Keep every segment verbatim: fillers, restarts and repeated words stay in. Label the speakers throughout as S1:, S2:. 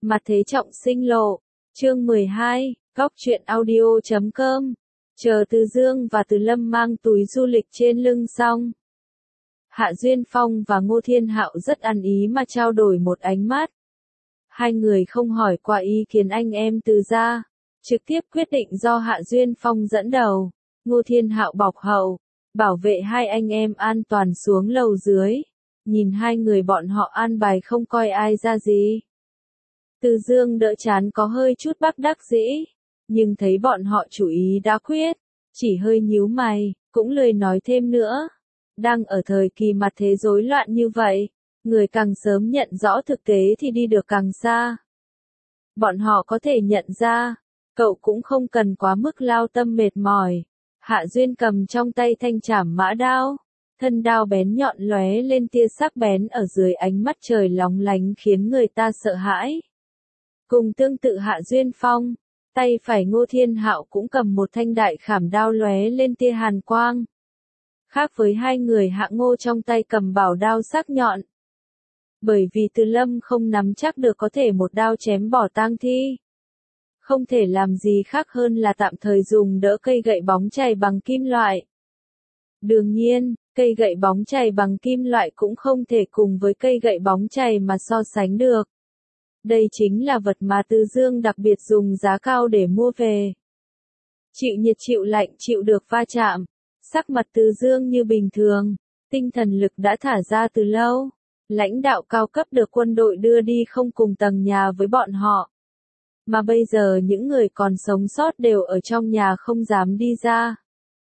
S1: Mặt thế trọng sinh lộ, chương mười hai, góc truyện audio chấm com. Chờ Từ Dương và Từ Lâm mang túi du lịch trên lưng xong. Hạ Duyên Phong và Ngô Thiên Hạo rất ăn ý mà trao đổi một ánh mắt. Hai người không hỏi qua ý kiến anh em Từ gia, trực tiếp quyết định do Hạ Duyên Phong dẫn đầu, Ngô Thiên Hạo bọc hậu, bảo vệ hai anh em an toàn xuống lầu dưới. Nhìn hai người bọn họ an bài không coi ai ra gì. Từ Dương đỡ chán có hơi chút bất đắc dĩ, nhưng thấy bọn họ chủ ý đã quyết, chỉ hơi nhíu mày, cũng lười nói thêm nữa. Đang ở thời kỳ mặt thế rối loạn như vậy, người càng sớm nhận rõ thực tế thì đi được càng xa. Bọn họ có thể nhận ra, cậu cũng không cần quá mức lao tâm mệt mỏi. Hạ Duyên cầm trong tay thanh trảm mã đao, thân đao bén nhọn lóe lên tia sắc bén ở dưới ánh mắt trời lóng lánh khiến người ta sợ hãi. Cùng tương tự Hạ Duyên Phong, tay phải Ngô Thiên Hạo cũng cầm một thanh đại khảm đao lóe lên tia hàn quang. Khác với hai người Hạ Ngô trong tay cầm bảo đao sắc nhọn. Bởi vì Từ Lâm không nắm chắc được có thể một đao chém bỏ tang thi. Không thể làm gì khác hơn là tạm thời dùng đỡ cây gậy bóng chày bằng kim loại. Đương nhiên, cây gậy bóng chày bằng kim loại cũng không thể cùng với cây gậy bóng chày mà so sánh được. Đây chính là vật mà Từ Dương đặc biệt dùng giá cao để mua về. Chịu nhiệt chịu lạnh chịu được va chạm, sắc mặt Từ Dương như bình thường, tinh thần lực đã thả ra từ lâu. Lãnh đạo cao cấp được quân đội đưa đi không cùng tầng nhà với bọn họ. Mà bây giờ những người còn sống sót đều ở trong nhà không dám đi ra.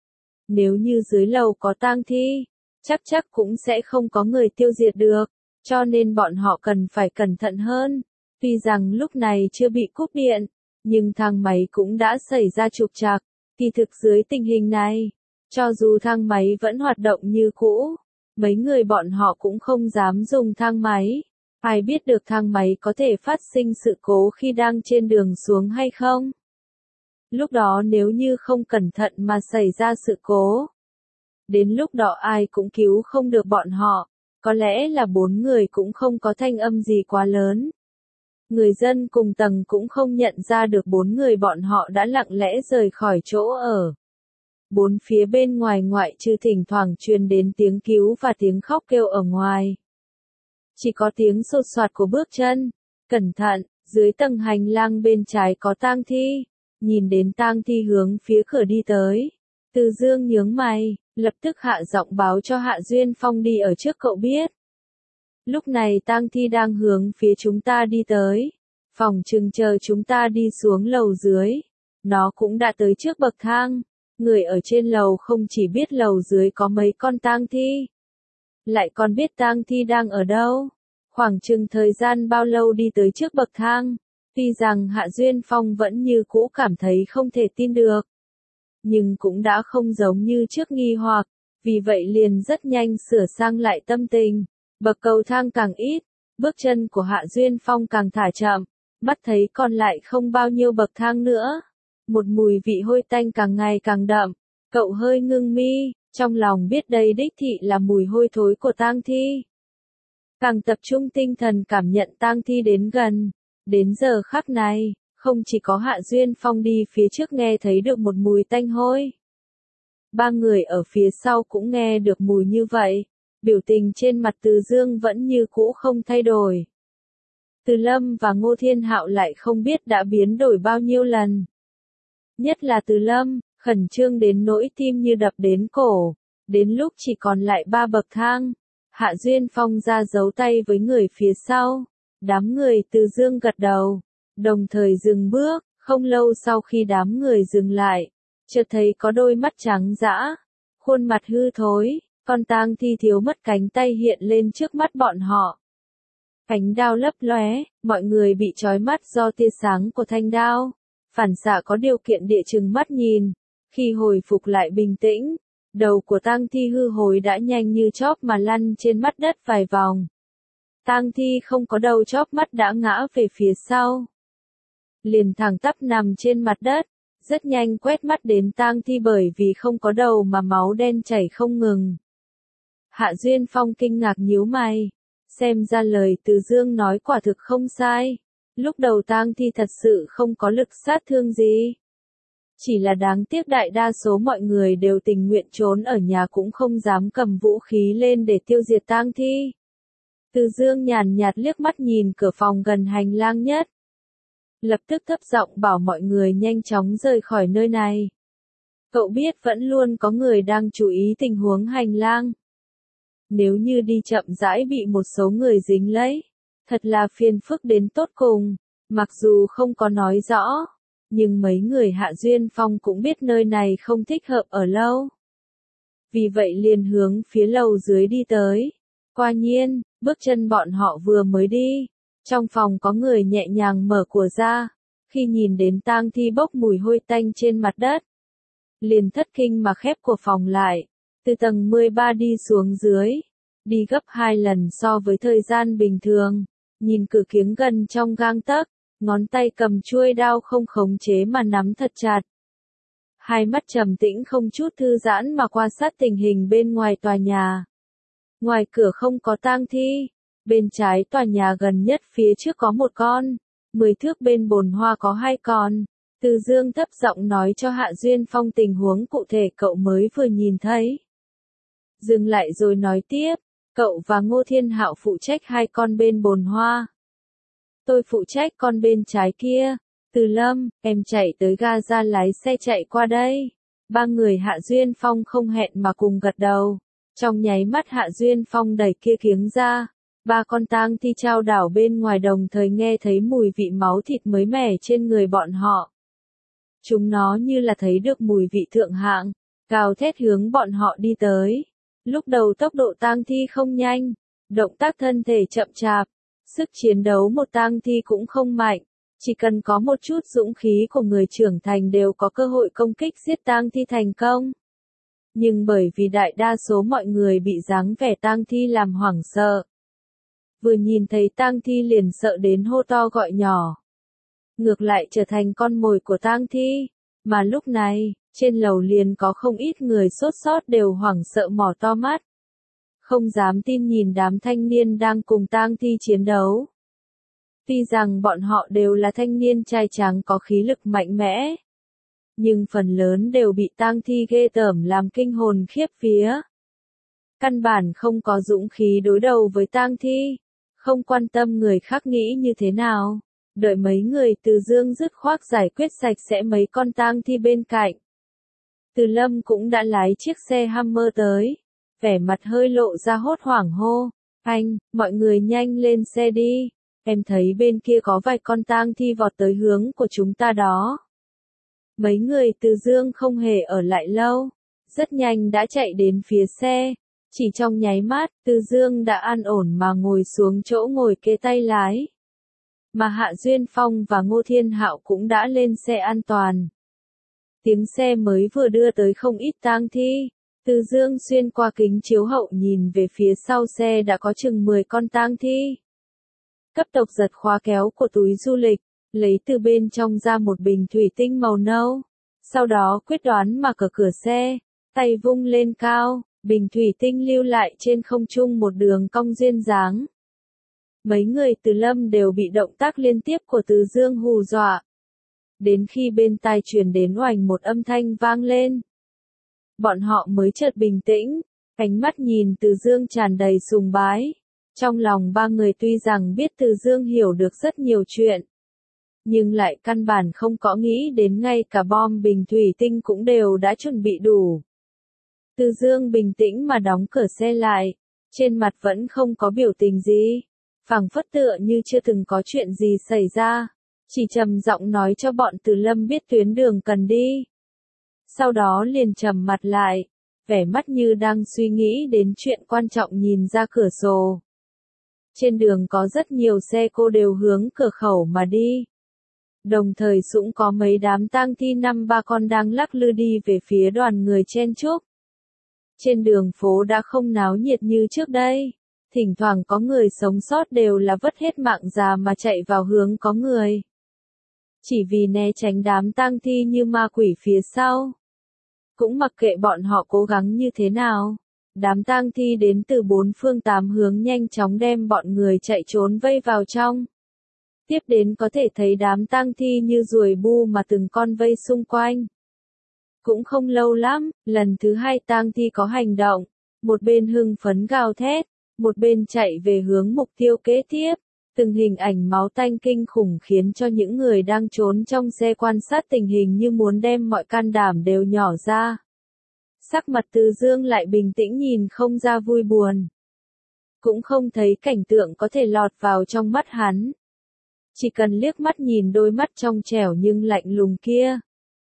S1: Nếu như dưới lầu có tang thi, chắc chắc cũng sẽ không có người tiêu diệt được, cho nên bọn họ cần phải cẩn thận hơn. Tuy rằng lúc này chưa bị cúp điện, nhưng thang máy cũng đã xảy ra trục trặc. Kỳ thực dưới tình hình này, cho dù thang máy vẫn hoạt động như cũ, mấy người bọn họ cũng không dám dùng thang máy. Ai biết được thang máy có thể phát sinh sự cố khi đang trên đường xuống hay không? Lúc đó nếu như không cẩn thận mà xảy ra sự cố, đến lúc đó ai cũng cứu không được bọn họ. Có lẽ là bốn người cũng không có thanh âm gì quá lớn. Người dân cùng tầng cũng không nhận ra được bốn người bọn họ đã lặng lẽ rời khỏi chỗ ở. Bốn phía bên ngoài ngoại trừ thỉnh thoảng truyền đến tiếng cứu và tiếng khóc kêu ở ngoài. Chỉ có tiếng sột soạt của bước chân. Cẩn thận, dưới tầng hành lang bên trái có tang thi. Nhìn đến tang thi hướng phía cửa đi tới. Từ Dương nhướng mày, lập tức hạ giọng báo cho Hạ Duyên Phong đi ở trước cậu biết. Lúc này tang thi đang hướng phía chúng ta đi tới. Phòng chừng chờ chúng ta đi xuống lầu dưới. Nó cũng đã tới trước bậc thang. Người ở trên lầu không chỉ biết lầu dưới có mấy con tang thi, lại còn biết tang thi đang ở đâu. Khoảng chừng thời gian bao lâu đi tới trước bậc thang. Tuy rằng Hạ Duyên Phong vẫn như cũ cảm thấy không thể tin được, nhưng cũng đã không giống như trước nghi hoặc, vì vậy liền rất nhanh sửa sang lại tâm tình. Bậc cầu thang càng ít, bước chân của Hạ Duyên Phong càng thả chậm, mắt thấy còn lại không bao nhiêu bậc thang nữa. Một mùi vị hôi tanh càng ngày càng đậm, cậu hơi ngưng mi, trong lòng biết đây đích thị là mùi hôi thối của tang thi. Càng tập trung tinh thần cảm nhận tang thi đến gần. Đến giờ khắc này, không chỉ có Hạ Duyên Phong đi phía trước nghe thấy được một mùi tanh hôi. Ba người ở phía sau cũng nghe được mùi như vậy, biểu tình trên mặt Từ Dương vẫn như cũ không thay đổi. Từ Lâm và Ngô Thiên Hạo lại không biết đã biến đổi bao nhiêu lần. Nhất là Từ Lâm, khẩn trương đến nỗi tim như đập đến cổ, đến lúc chỉ còn lại ba bậc thang. Hạ Duyên Phong ra giấu tay với người phía sau. Đám người Từ Dương gật đầu, đồng thời dừng bước. Không lâu sau khi đám người dừng lại, chợt thấy có đôi mắt trắng dã, khuôn mặt hư thối, con tang thi thiếu mất cánh tay hiện lên trước mắt bọn họ. Cánh đao lấp lóe, mọi người bị chói mắt do tia sáng của thanh đao. Phản xạ có điều kiện địa chừng mắt nhìn. Khi hồi phục lại bình tĩnh, đầu của tang thi hư hối đã nhanh như chóp mà lăn trên mặt đất vài vòng. Tang thi không có đầu chóp mắt đã ngã về phía sau. Liền thẳng tắp nằm trên mặt đất, rất nhanh quét mắt đến tang thi bởi vì không có đầu mà máu đen chảy không ngừng. Hạ Duyên Phong kinh ngạc nhíu mày, xem ra lời Từ Dương nói quả thực không sai. Lúc đầu tang thi thật sự không có lực sát thương gì. Chỉ là đáng tiếc đại đa số mọi người đều tình nguyện trốn ở nhà cũng không dám cầm vũ khí lên để tiêu diệt tang thi. Từ Dương nhàn nhạt liếc mắt nhìn cửa phòng gần hành lang nhất. Lập tức thấp giọng bảo mọi người nhanh chóng rời khỏi nơi này. Cậu biết vẫn luôn có người đang chú ý tình huống hành lang. Nếu như đi chậm rãi bị một số người dính lấy, thật là phiền phức đến tột cùng. Mặc dù không có nói rõ, nhưng mấy người Hạ Duyên Phong cũng biết nơi này không thích hợp ở lâu. Vì vậy liền hướng phía lầu dưới đi tới. Quả nhiên, bước chân bọn họ vừa mới đi, trong phòng có người nhẹ nhàng mở cửa ra, khi nhìn đến tang thi bốc mùi hôi tanh trên mặt đất. Liền thất kinh mà khép cửa phòng lại, từ tầng mười ba đi xuống dưới, đi gấp hai lần so với thời gian bình thường, nhìn cửa kiếng gần trong gang tấc, ngón tay cầm chuôi đao không khống chế mà nắm thật chặt. Hai mắt trầm tĩnh không chút thư giãn mà quan sát tình hình bên ngoài tòa nhà. Ngoài cửa không có tang thi, bên trái tòa nhà gần nhất phía trước có một con, mười thước bên bồn hoa có hai con. Từ Dương thấp giọng nói cho Hạ Duyên Phong tình huống cụ thể cậu mới vừa nhìn thấy. Dừng lại rồi nói tiếp, cậu và Ngô Thiên Hạo phụ trách hai con bên bồn hoa. Tôi phụ trách con bên trái kia. Từ Lâm, em chạy tới ga ra lái xe chạy qua đây. Ba người Hạ Duyên Phong không hẹn mà cùng gật đầu. Trong nháy mắt Hạ Duyên Phong đẩy kia kiếng ra. Ba con tang thi trao đảo bên ngoài đồng thời nghe thấy mùi vị máu thịt mới mẻ trên người bọn họ. Chúng nó như là thấy được mùi vị thượng hạng, gào thét hướng bọn họ đi tới. Lúc đầu tốc độ tang thi không nhanh, động tác thân thể chậm chạp, sức chiến đấu một tang thi cũng không mạnh, chỉ cần có một chút dũng khí của người trưởng thành đều có cơ hội công kích giết tang thi thành công. Nhưng bởi vì đại đa số mọi người bị dáng vẻ tang thi làm hoảng sợ, vừa nhìn thấy tang thi liền sợ đến hô to gọi nhỏ. Ngược lại trở thành con mồi của tang thi, mà lúc này, trên lầu liền có không ít người sốt sót đều hoảng sợ mỏ to mắt. Không dám tin nhìn đám thanh niên đang cùng tang thi chiến đấu. Tuy rằng bọn họ đều là thanh niên trai tráng có khí lực mạnh mẽ, nhưng phần lớn đều bị tang thi ghê tởm làm kinh hồn khiếp vía. Căn bản không có dũng khí đối đầu với tang thi, không quan tâm người khác nghĩ như thế nào. Đợi mấy người Từ Dương dứt khoát giải quyết sạch sẽ mấy con tang thi bên cạnh. Từ Lâm cũng đã lái chiếc xe Hummer tới, vẻ mặt hơi lộ ra hốt hoảng hô, anh, mọi người nhanh lên xe đi, em thấy bên kia có vài con tang thi vọt tới hướng của chúng ta đó. Mấy người Từ Dương không hề ở lại lâu, rất nhanh đã chạy đến phía xe, chỉ trong nháy mắt, Từ Dương đã an ổn mà ngồi xuống chỗ ngồi kế tay lái. Mà Hạ Duyên Phong và Ngô Thiên Hạo cũng đã lên xe an toàn. Tiếng xe mới vừa đưa tới không ít tang thi. Từ Dương xuyên qua kính chiếu hậu nhìn về phía sau xe đã có chừng mười con tang thi. Cấp tốc giật khóa kéo của túi du lịch, lấy từ bên trong ra một bình thủy tinh màu nâu. Sau đó quyết đoán mà cởi cửa xe, tay vung lên cao, bình thủy tinh lưu lại trên không trung một đường cong duyên dáng. Mấy người Từ Lâm đều bị động tác liên tiếp của Từ Dương hù dọa. Đến khi bên tai truyền đến oành một âm thanh vang lên, bọn họ mới chợt bình tĩnh, ánh mắt nhìn Từ Dương tràn đầy sùng bái. Trong lòng ba người tuy rằng biết Từ Dương hiểu được rất nhiều chuyện, nhưng lại căn bản không có nghĩ đến ngay cả bom bình thủy tinh cũng đều đã chuẩn bị đủ. Từ Dương bình tĩnh mà đóng cửa xe lại, trên mặt vẫn không có biểu tình gì, phảng phất tựa như chưa từng có chuyện gì xảy ra, chỉ trầm giọng nói cho bọn Từ Lâm biết tuyến đường cần đi. Sau đó liền trầm mặt lại, vẻ mắt như đang suy nghĩ đến chuyện quan trọng nhìn ra cửa sổ. Trên đường có rất nhiều xe cô đều hướng cửa khẩu mà đi. Đồng thời cũng có mấy đám tang thi năm ba con đang lắc lư đi về phía đoàn người chen chúc. Trên đường phố đã không náo nhiệt như trước đây. Thỉnh thoảng có người sống sót đều là vất hết mạng già mà chạy vào hướng có người. Chỉ vì né tránh đám tang thi như ma quỷ phía sau. Cũng mặc kệ bọn họ cố gắng như thế nào. Đám tang thi đến từ bốn phương tám hướng nhanh chóng đem bọn người chạy trốn vây vào trong. Tiếp đến có thể thấy đám tang thi như ruồi bu mà từng con vây xung quanh. Cũng không lâu lắm, lần thứ hai tang thi có hành động, một bên hưng phấn gào thét, một bên chạy về hướng mục tiêu kế tiếp. Từng hình ảnh máu tanh kinh khủng khiến cho những người đang trốn trong xe quan sát tình hình như muốn đem mọi can đảm đều nhỏ ra. Sắc mặt Từ Dương lại bình tĩnh nhìn không ra vui buồn. Cũng không thấy cảnh tượng có thể lọt vào trong mắt hắn. Chỉ cần liếc mắt nhìn đôi mắt trong trẻo nhưng lạnh lùng kia.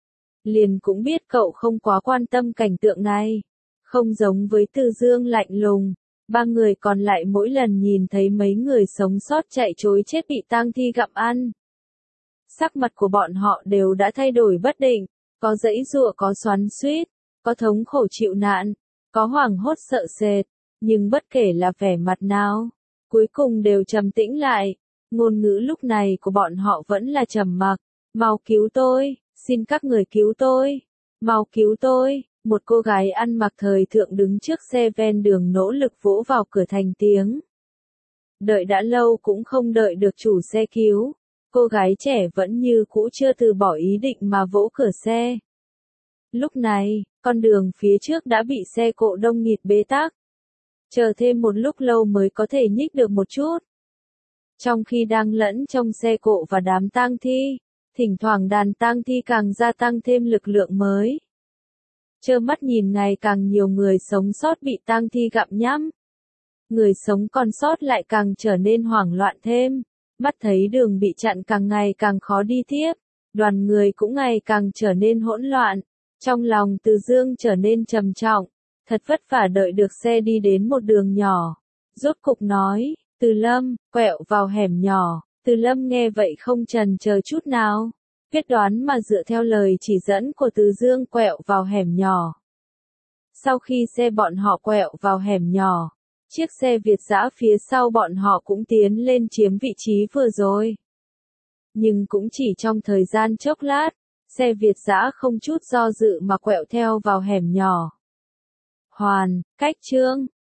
S1: Liền cũng biết cậu không quá quan tâm cảnh tượng này. Không giống với Từ Dương lạnh lùng. Ba người còn lại mỗi lần nhìn thấy mấy người sống sót chạy trối chết bị tang thi gặm ăn. Sắc mặt của bọn họ đều đã thay đổi bất định, có giãy giụa, có xoắn xuýt, có thống khổ chịu nạn, có hoảng hốt sợ sệt, nhưng bất kể là vẻ mặt nào, cuối cùng đều trầm tĩnh lại. Ngôn ngữ lúc này của bọn họ vẫn là trầm mặc. Mau cứu tôi, xin các người cứu tôi, mau cứu tôi. Một cô gái ăn mặc thời thượng đứng trước xe ven đường nỗ lực vỗ vào cửa thành tiếng. Đợi đã lâu cũng không đợi được chủ xe cứu. Cô gái trẻ vẫn như cũ chưa từ bỏ ý định mà vỗ cửa xe. Lúc này, con đường phía trước đã bị xe cộ đông nghịt bế tắc. Chờ thêm một lúc lâu mới có thể nhích được một chút. Trong khi đang lẫn trong xe cộ và đám tang thi, thỉnh thoảng đàn tang thi càng gia tăng thêm lực lượng mới. Trơ mắt nhìn ngày càng nhiều người sống sót bị tang thi gặm nhắm. Người sống còn sót lại càng trở nên hoảng loạn thêm. Mắt thấy đường bị chặn càng ngày càng khó đi tiếp. Đoàn người cũng ngày càng trở nên hỗn loạn. Trong lòng Từ Dương trở nên trầm trọng. Thật vất vả đợi được xe đi đến một đường nhỏ. Rốt cục nói, Từ Lâm, quẹo vào hẻm nhỏ. Từ Lâm nghe vậy không chần chờ chút nào. Quyết đoán mà dựa theo lời chỉ dẫn của Từ Dương quẹo vào hẻm nhỏ. Sau khi xe bọn họ quẹo vào hẻm nhỏ, chiếc xe Việt dã phía sau bọn họ cũng tiến lên chiếm vị trí vừa rồi. Nhưng cũng chỉ trong thời gian chốc lát, xe Việt dã không chút do dự mà quẹo theo vào hẻm nhỏ. Hoàn, cách Trương,